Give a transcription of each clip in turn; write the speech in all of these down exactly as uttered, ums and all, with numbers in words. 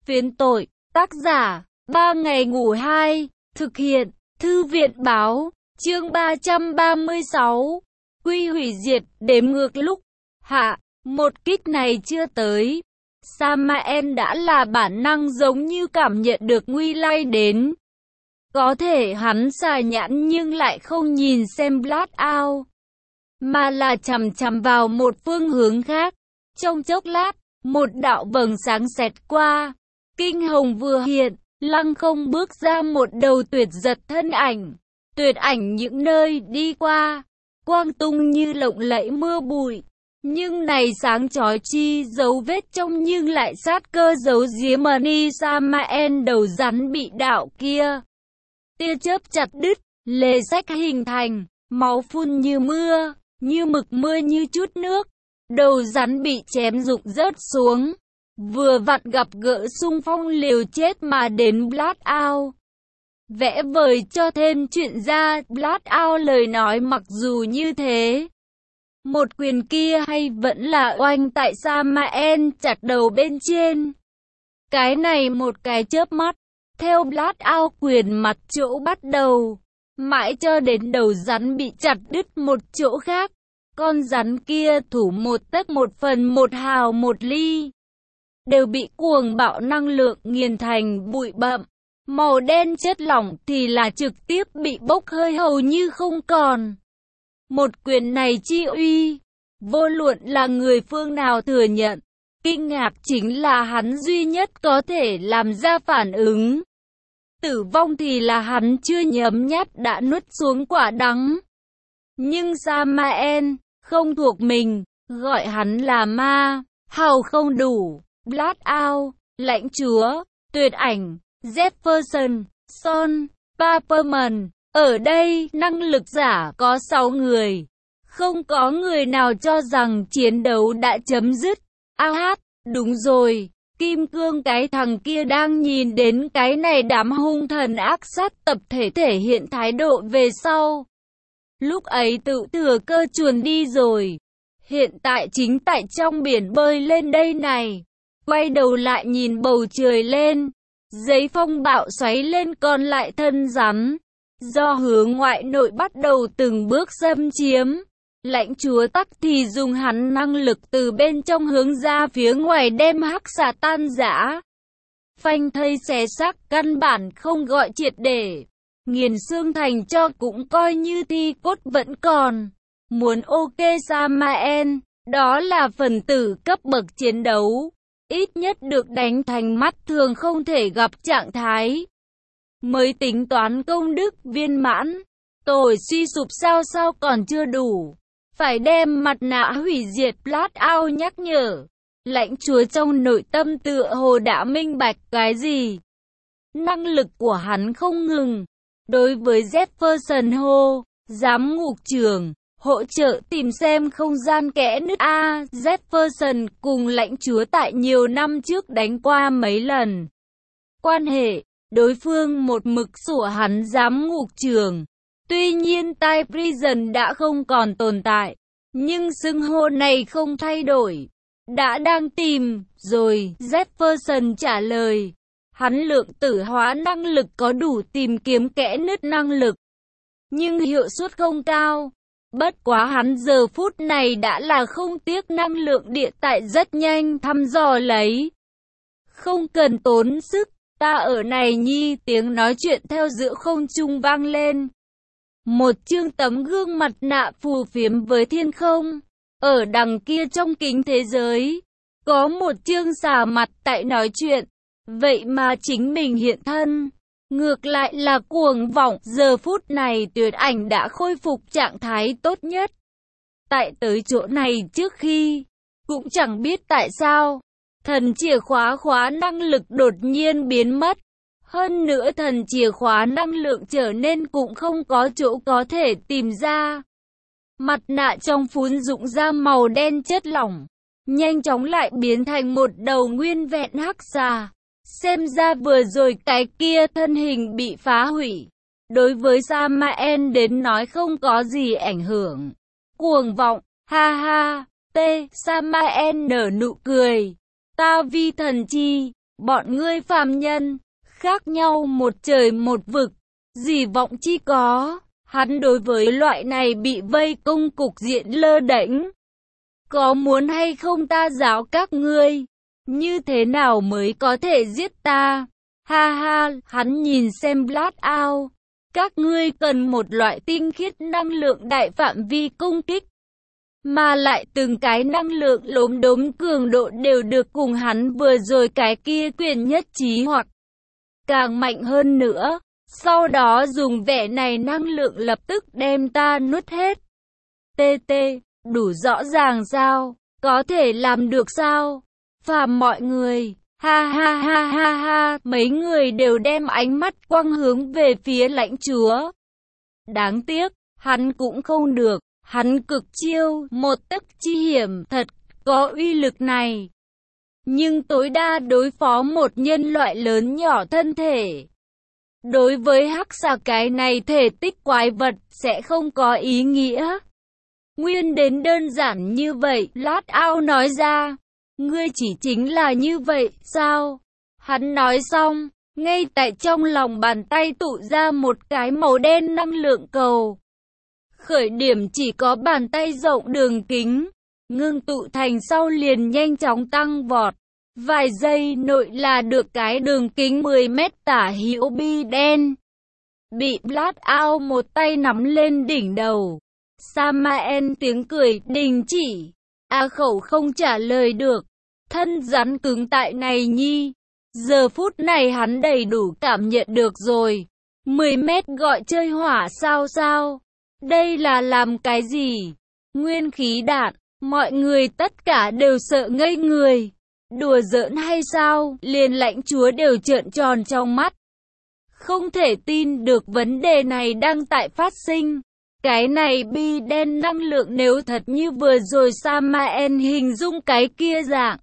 Phiến tội, tác giả, ba ngày ngủ hai, thực hiện, thư viện báo, chương ba trăm ba mươi sáu, quy hủy diệt, đếm ngược lúc, hạ, một kích này chưa tới. Samael đã là bản năng giống như cảm nhận được nguy lai đến. Có thể hắn xài nhãn nhưng lại không nhìn xem Blackout, mà là chằm chằm vào một phương hướng khác. Trong chốc lát, một đạo vầng sáng xẹt qua, kinh hồng vừa hiện, lăng không bước ra một đầu tuyệt giật thân ảnh. Tuyệt ảnh những nơi đi qua, quang tung như lộng lẫy mưa bụi. Nhưng này sáng chói chi dấu vết trong nhưng lại sát cơ giấu giếm Mani Samael đầu rắn bị đạo kia. Tia chớp chặt đứt, lề sách hình thành, máu phun như mưa, như mực mưa như chút nước. Đầu rắn bị chém rụng rớt xuống, vừa vặn gặp gỡ xung phong liều chết mà đến Blackout. Vẽ vời cho thêm chuyện ra, Blackout lời nói mặc dù như thế. Một quyền kia hay vẫn là oanh tại Samael chặt đầu bên trên. Cái này một cái chớp mắt, theo Blackout quyền mặt chỗ bắt đầu, mãi cho đến đầu rắn bị chặt đứt một chỗ khác. Con rắn kia thủ một tấc một phần một hào một ly, đều bị cuồng bạo năng lượng nghiền thành bụi bặm. Màu đen chất lỏng thì là trực tiếp bị bốc hơi hầu như không còn. Một quyền này chi uy, vô luận là người phương nào thừa nhận, kinh ngạc chính là hắn duy nhất có thể làm ra phản ứng. Tử vong thì là hắn chưa nhấm nháp đã nuốt xuống quả đắng. Nhưng Samael không thuộc mình, gọi hắn là ma, hào không đủ. Blackout, lãnh chúa, tuyệt ảnh, Jefferson, Son, Paperman. Ở đây, năng lực giả có sáu người. Không có người nào cho rằng chiến đấu đã chấm dứt. A hát, đúng rồi, Kim Cương cái thằng kia đang nhìn đến cái này đám hung thần ác sát tập thể thể hiện thái độ về sau. Lúc ấy tự thừa cơ chuồn đi rồi. Hiện tại chính tại trong biển bơi lên đây này. Quay đầu lại nhìn bầu trời lên. Giấy phong bạo xoáy lên còn lại thân rắn. Do hướng ngoại nội bắt đầu từng bước xâm chiếm. Lãnh chúa tắc thì dùng hắn năng lực từ bên trong hướng ra phía ngoài đem hắc xà tan rã. Phanh thây xé xác căn bản không gọi triệt để. Nghiền xương thành cho cũng coi như thi cốt vẫn còn. Muốn ok Samael, đó là phần tử cấp bậc chiến đấu. Ít nhất được đánh thành mắt thường không thể gặp trạng thái. Mới tính toán công đức viên mãn. Tội suy sụp sao sao còn chưa đủ. Phải đem mặt nạ hủy diệt Blackout nhắc nhở. Lãnh chúa trong nội tâm tựa hồ đã minh bạch cái gì. Năng lực của hắn không ngừng. Đối với Jefferson hô, giám ngục trưởng, hỗ trợ tìm xem không gian kẽ nứt A. Jefferson cùng lãnh chúa tại nhiều năm trước đánh qua mấy lần. Quan hệ, đối phương một mực sủa hắn giám ngục trưởng. Tuy nhiên tai prison đã không còn tồn tại, nhưng xưng hô này không thay đổi. Đã đang tìm, rồi, Jefferson trả lời. Hắn lượng tử hóa năng lực có đủ tìm kiếm kẽ nứt năng lực, nhưng hiệu suất không cao. Bất quá hắn giờ phút này đã là không tiếc năng lượng địa tại rất nhanh thăm dò lấy. Không cần tốn sức, ta ở này nhi, tiếng nói chuyện theo giữa không trung vang lên. Một chương tấm gương mặt nạ phù phiếm với thiên không. Ở đằng kia trong kính thế giới, có một chương xà mặt tại nói chuyện. Vậy mà chính mình hiện thân. Ngược lại là cuồng vọng. Giờ phút này tuyệt ảnh đã khôi phục trạng thái tốt nhất. Tại tới chỗ này trước khi, cũng chẳng biết tại sao, thần chìa khóa khóa năng lực đột nhiên biến mất. Hơn nữa thần chìa khóa năng lượng trở nên cũng không có chỗ có thể tìm ra. Mặt nạ trong phún rụng ra màu đen chất lỏng, nhanh chóng lại biến thành một đầu nguyên vẹn hắc xà. Xem ra vừa rồi cái kia thân hình bị phá hủy. Đối với Samael đến nói không có gì ảnh hưởng. Cuồng vọng, ha ha, tê, Samael nở nụ cười. Ta vi thần chi, Bọn ngươi phàm nhân, khác nhau một trời một vực, gì vọng chi có. Hắn đối với loại này bị vây công cục diện lơ đễnh. Có muốn hay không ta giáo các ngươi, như thế nào mới có thể giết ta? Ha ha, hắn nhìn xem Blackout. Các ngươi cần một loại tinh khiết năng lượng đại phạm vi công kích. Mà lại từng cái năng lượng lốm đốm cường độ đều được cùng hắn vừa rồi cái kia quyền nhất trí hoặc càng mạnh hơn nữa. Sau đó dùng vẻ này năng lượng lập tức đem ta nuốt hết. tê tê, đủ rõ ràng sao? Có thể làm được sao? Phàm mọi người, ha ha ha ha ha, mấy người đều đem ánh mắt quang hướng về phía lãnh chúa. Đáng tiếc, hắn cũng không được, hắn cực chiêu, một tấc chi hiểm thật, có uy lực này. Nhưng tối đa đối phó một nhân loại lớn nhỏ thân thể. Đối với hắc xà cái này thể tích quái vật sẽ không có ý nghĩa. Nguyên đến đơn giản như vậy, Blackout nói ra. Ngươi chỉ chính là như vậy, sao? Hắn nói xong, ngay tại trong lòng bàn tay tụ ra một cái màu đen năng lượng cầu. Khởi điểm chỉ có bàn tay rộng đường kính, ngưng tụ thành sau liền nhanh chóng tăng vọt. Vài giây nội là được cái đường kính mười mét tả hữu bi đen. Bị Blackout một tay nắm lên đỉnh đầu. Samael tiếng cười đình chỉ. A khẩu không trả lời được. Thân rắn cứng tại này nhi. Giờ phút này hắn đầy đủ cảm nhận được rồi. mười mét gọi chơi hỏa sao sao. Đây là làm cái gì? Nguyên khí đạn. Mọi người tất cả đều sợ ngây người. Đùa giỡn hay sao? Liền lãnh chúa đều trợn tròn trong mắt. Không thể tin được vấn đề này đang tại phát sinh. Cái này bi đen năng lượng nếu thật như vừa rồi Samael hình dung cái kia dạng.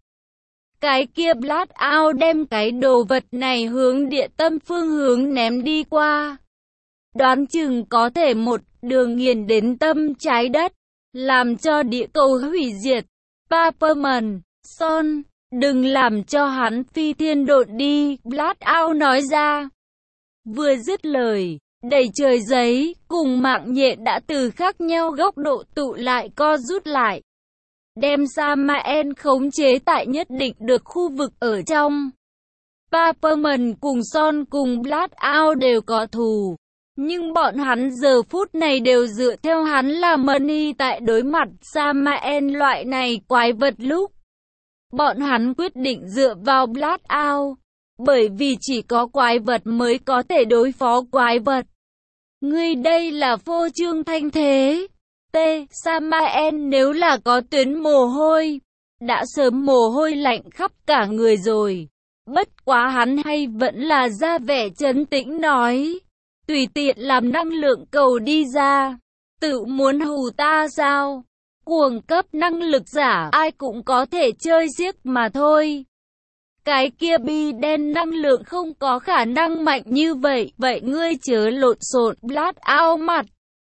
Cái kia Blackout đem cái đồ vật này hướng địa tâm phương hướng ném đi qua. Đoán chừng có thể một đường nghiền đến tâm trái đất, làm cho địa cầu hủy diệt. Paperman, Son, đừng làm cho hắn phi thiên độn đi, Blackout nói ra. Vừa dứt lời, đầy trời giấy, cùng mạng nhện đã từ khác nhau góc độ tụ lại co rút lại. Đem Samael khống chế tại nhất định được khu vực ở trong. Paperman cùng Son cùng Blackout đều có thù. Nhưng bọn hắn giờ phút này đều dựa theo hắn là money tại đối mặt Samael loại này quái vật lúc. Bọn hắn quyết định dựa vào Blackout. Bởi vì chỉ có quái vật mới có thể đối phó quái vật. Ngươi đây là phô trương thanh thế. T. Samael nếu là có tuyến mồ hôi, đã sớm mồ hôi lạnh khắp cả người rồi. Bất quá hắn hay vẫn là ra vẻ trấn tĩnh nói. Tùy tiện làm năng lượng cầu đi ra. Tự muốn hù ta sao? Cuồng cấp năng lực giả ai cũng có thể chơi xiếc mà thôi. Cái kia bi đen năng lượng không có khả năng mạnh như vậy. Vậy ngươi chớ lộn xộn. Blackout mặt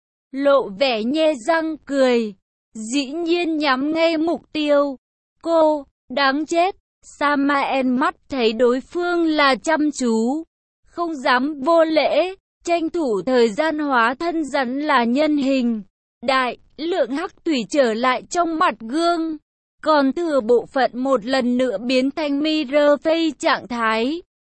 lộ vẻ nhe răng cười. Dĩ nhiên nhắm ngay mục tiêu. Cô, đáng chết. Samael mắt thấy đối phương là chăm chú. Không dám vô lễ. Tranh thủ thời gian hóa thân rắn là nhân hình. Đại lượng hắc thủy trở lại trong mặt gương. Còn thừa bộ phận một lần nữa biến thành mirror phase trạng thái.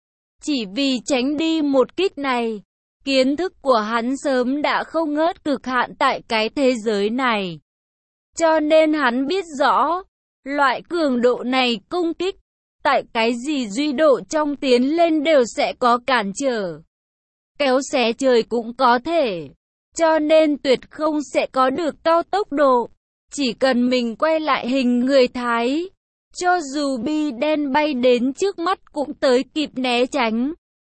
Chỉ vì tránh đi một kích này, kiến thức của hắn sớm đã không ngớt cực hạn tại cái thế giới này. Cho nên hắn biết rõ, loại cường độ này công kích, tại cái gì duy độ trong tiến lên đều sẽ có cản trở. Kéo xé trời cũng có thể, cho nên tuyệt không sẽ có được cao tốc độ. Chỉ cần mình quay lại hình người Thái, cho dù bi đen bay đến trước mắt cũng tới kịp né tránh.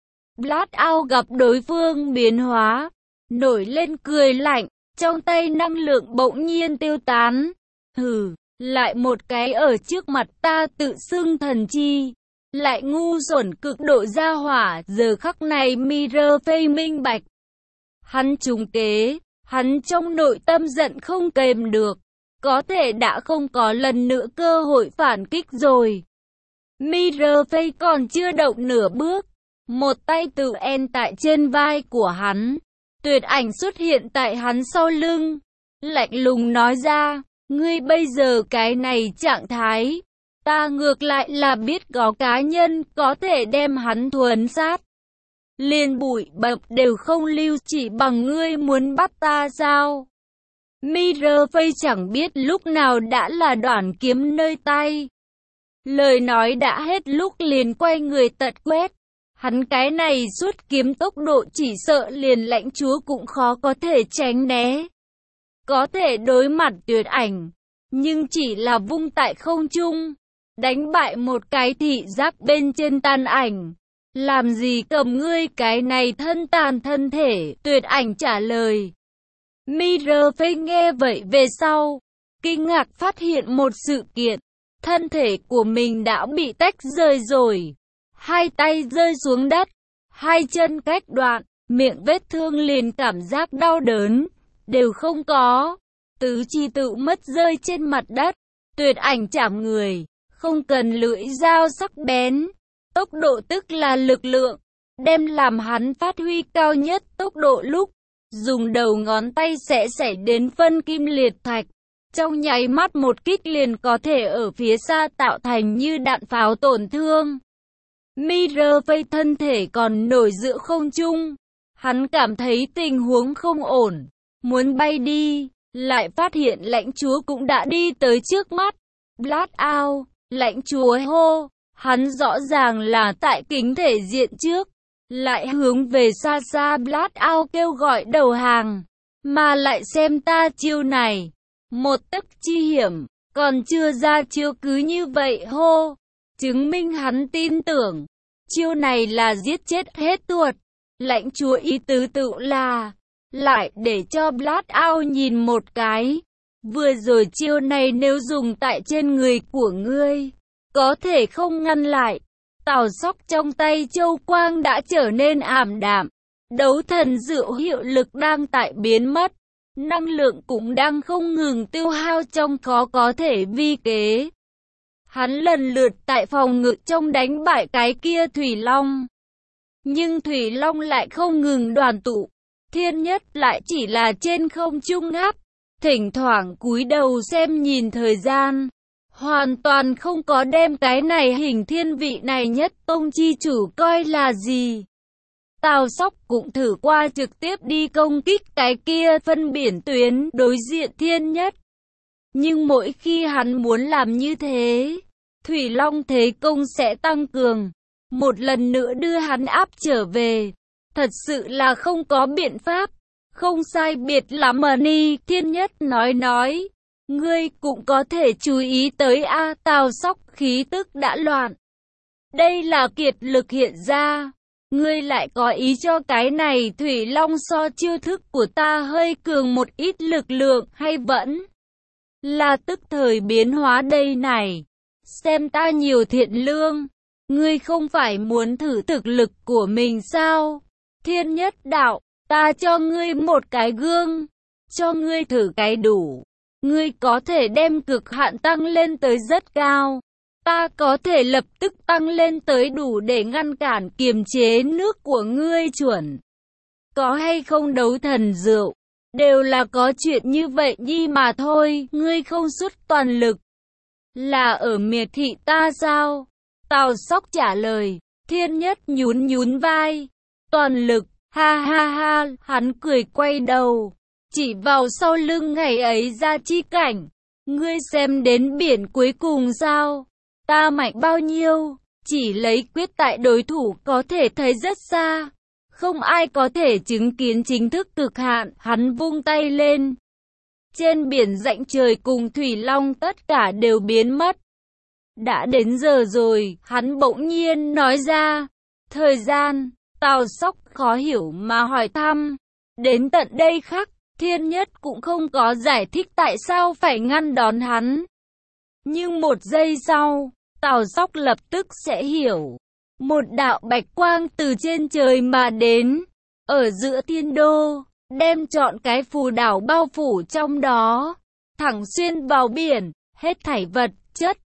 Blackout gặp đối phương biến hóa, nổi lên cười lạnh, trong tay năng lượng bỗng nhiên tiêu tán. Hừ, lại một cái ở trước mặt ta tự xưng thần chi, lại ngu xuẩn cực độ ra hỏa. Giờ khắc này Mirror phase minh bạch. Hắn trúng kế, hắn trong nội tâm giận không kềm được. Có thể đã không có lần nữa cơ hội phản kích rồi. Mirafay còn chưa động nửa bước, một tay tự en tại trên vai của hắn. Tuyệt Ảnh xuất hiện tại hắn sau lưng, lạnh lùng nói ra, ngươi bây giờ cái này trạng thái, ta ngược lại là biết có cá nhân có thể đem hắn thuần sát. Liền bụi bậm đều không lưu, chỉ bằng ngươi muốn bắt ta sao? Mirafay chẳng biết lúc nào đã là đoạn kiếm nơi tay. Lời nói đã hết lúc liền quay người tật quét. Hắn cái này xuất kiếm tốc độ chỉ sợ liền lãnh chúa cũng khó có thể tránh né. Có thể đối mặt Tuyệt Ảnh, nhưng chỉ là vung tại không trung, đánh bại một cái thị giác bên trên tàn ảnh. Làm gì cầm ngươi cái này thân tàn thân thể, Tuyệt Ảnh trả lời. Mirafay nghe vậy về sau, kinh ngạc phát hiện một sự kiện, thân thể của mình đã bị tách rời rồi. Hai tay rơi xuống đất, hai chân cách đoạn, miệng vết thương liền cảm giác đau đớn, đều không có. Tứ chi tự mất rơi trên mặt đất, Tuyệt Ảnh chạm người, không cần lưỡi dao sắc bén. Tốc độ tức là lực lượng, đem làm hắn phát huy cao nhất tốc độ lúc dùng đầu ngón tay sẽ xảy đến phân kim liệt thạch. Trong nháy mắt một kích liền có thể ở phía xa tạo thành như đạn pháo tổn thương. Mirafay thân thể còn nổi giữa không trung. Hắn cảm thấy tình huống không ổn, muốn bay đi, lại phát hiện lãnh chúa cũng đã đi tới trước mắt. Blast out, lãnh chúa hô, hắn rõ ràng là tại kính thể diện trước, lại hướng về xa xa Blast out kêu gọi đầu hàng, mà lại xem ta chiêu này, một tấc chi hiểm, còn chưa ra chiêu cứ như vậy hô, chứng minh hắn tin tưởng, chiêu này là giết chết hết tuột. Lãnh chúa ý tứ tự là, lại để cho Blast out nhìn một cái, vừa rồi chiêu này nếu dùng tại trên người của ngươi, có thể không ngăn lại. Tào Sóc trong tay châu quang đã trở nên ảm đạm, đấu thần dược hiệu lực đang tại biến mất, năng lượng cũng đang không ngừng tiêu hao trong khó có thể vi kế. Hắn lần lượt tại phòng ngự trong đánh bại cái kia Thủy Long. Nhưng Thủy Long lại không ngừng đoàn tụ, Thiên Nhất lại chỉ là trên không trung ngáp, thỉnh thoảng cúi đầu xem nhìn thời gian, hoàn toàn không có đem cái này hình thiên vị này nhất tông chi chủ coi là gì. Tào Sóc cũng thử qua trực tiếp đi công kích cái kia phân biển tuyến đối diện Thiên Nhất. Nhưng mỗi khi hắn muốn làm như thế, Thủy Long thế công sẽ tăng cường, một lần nữa đưa hắn áp trở về. Thật sự là không có biện pháp, không sai biệt lắm mà Ni. Thiên Nhất nói nói, ngươi cũng có thể chú ý tới a. Tào Sóc khí tức đã loạn. Đây là kiệt lực hiện ra, ngươi lại có ý cho cái này Thủy Long so chiêu thức của ta hơi cường một ít lực lượng hay vẫn là tức thời biến hóa đây này. Xem ta nhiều thiện lương, ngươi không phải muốn thử thực lực của mình sao? Thiên Nhất đạo, ta cho ngươi một cái gương, cho ngươi thử cái đủ. Ngươi có thể đem cực hạn tăng lên tới rất cao, ta có thể lập tức tăng lên tới đủ để ngăn cản kiềm chế nước của ngươi chuẩn. Có hay không đấu thần rượu, đều là có chuyện như vậy nhi mà thôi, ngươi không xuất toàn lực. Là ở miệt thị ta sao? Tào Sóc trả lời. Thiên Nhất nhún nhún vai. Toàn lực, ha ha ha, hắn cười quay đầu, chỉ vào sau lưng ngày ấy ra chi cảnh. Ngươi xem đến biển cuối cùng sao? Ta mạnh bao nhiêu? Chỉ lấy quyết tại đối thủ có thể thấy rất xa. Không ai có thể chứng kiến chính thức cực hạn. Hắn vung tay lên. Trên biển rãnh trời cùng Thủy Long tất cả đều biến mất. Đã đến giờ rồi, hắn bỗng nhiên nói ra. Thời gian, Tào Sóc khó hiểu mà hỏi thăm. Đến tận đây khắc, Thiên Nhất cũng không có giải thích tại sao phải ngăn đón hắn. Nhưng một giây sau, Tào Sóc lập tức sẽ hiểu. Một đạo bạch quang từ trên trời mà đến, ở giữa thiên đô, đem trọn cái phù đảo bao phủ trong đó, thẳng xuyên vào biển, hết thảy vật chất,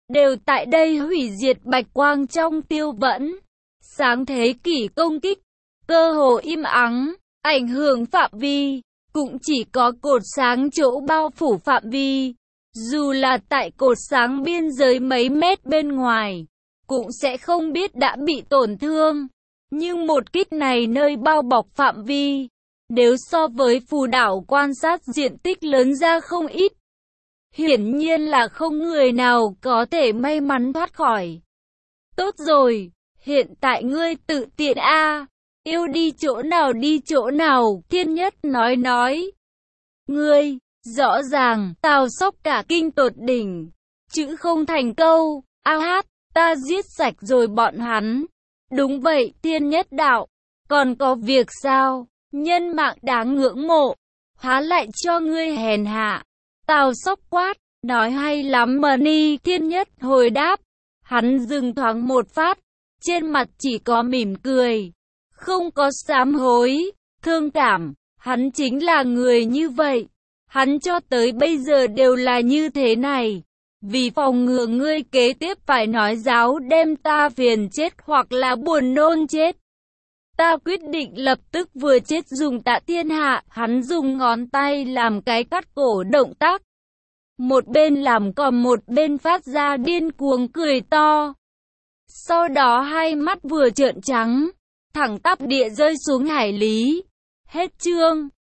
đều tại đây hủy diệt bạch quang trong tiêu vẫn. Sáng thế kỷ công kích, cơ hồ im ắng, ảnh hưởng phạm vi, cũng chỉ có cột sáng chỗ bao phủ phạm vi. Dù là tại cột sáng biên giới mấy mét bên ngoài, cũng sẽ không biết đã bị tổn thương. Nhưng một kích này nơi bao bọc phạm vi, nếu so với phù đảo quan sát diện tích lớn ra không ít. Hiển nhiên là không người nào có thể may mắn thoát khỏi. Tốt rồi, hiện tại ngươi tự tiện a, yêu đi chỗ nào đi chỗ nào, Thiên Nhất nói nói. Ngươi, rõ ràng, Tào Sóc cả kinh tột đỉnh, chữ không thành câu, a hát, ta giết sạch rồi bọn hắn. Đúng vậy, Thiên Nhất đạo, còn có việc sao, nhân mạng đáng ngưỡng mộ, há lại cho ngươi hèn hạ. Tào Sóc quát, nói hay lắm mà ni, Thiên Nhất hồi đáp. Hắn dừng thoáng một phát, trên mặt chỉ có mỉm cười, không có sám hối, thương cảm, hắn chính là người như vậy. Hắn cho tới bây giờ đều là như thế này. Vì phòng ngừa ngươi kế tiếp phải nói giáo đem ta phiền chết hoặc là buồn nôn chết, ta quyết định lập tức vừa chết dùng tạ thiên hạ. Hắn dùng ngón tay làm cái cắt cổ động tác, một bên làm còn một bên phát ra điên cuồng cười to. Sau đó hai mắt vừa trợn trắng, thẳng tắp địa rơi xuống hải lý. Hết chương.